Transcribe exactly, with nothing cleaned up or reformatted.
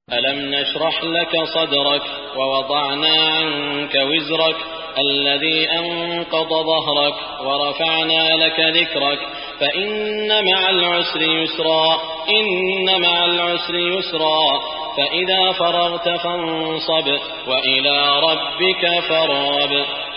ألم نشرح لك صدرك ووضعنا عنك وزرك الذي أنقض ظهرك ورفعنا لك ذكرك فإن مع العسر يسرا إن مع العسر يسرا فإذا فرغت فانصب وإلى ربك فارغب.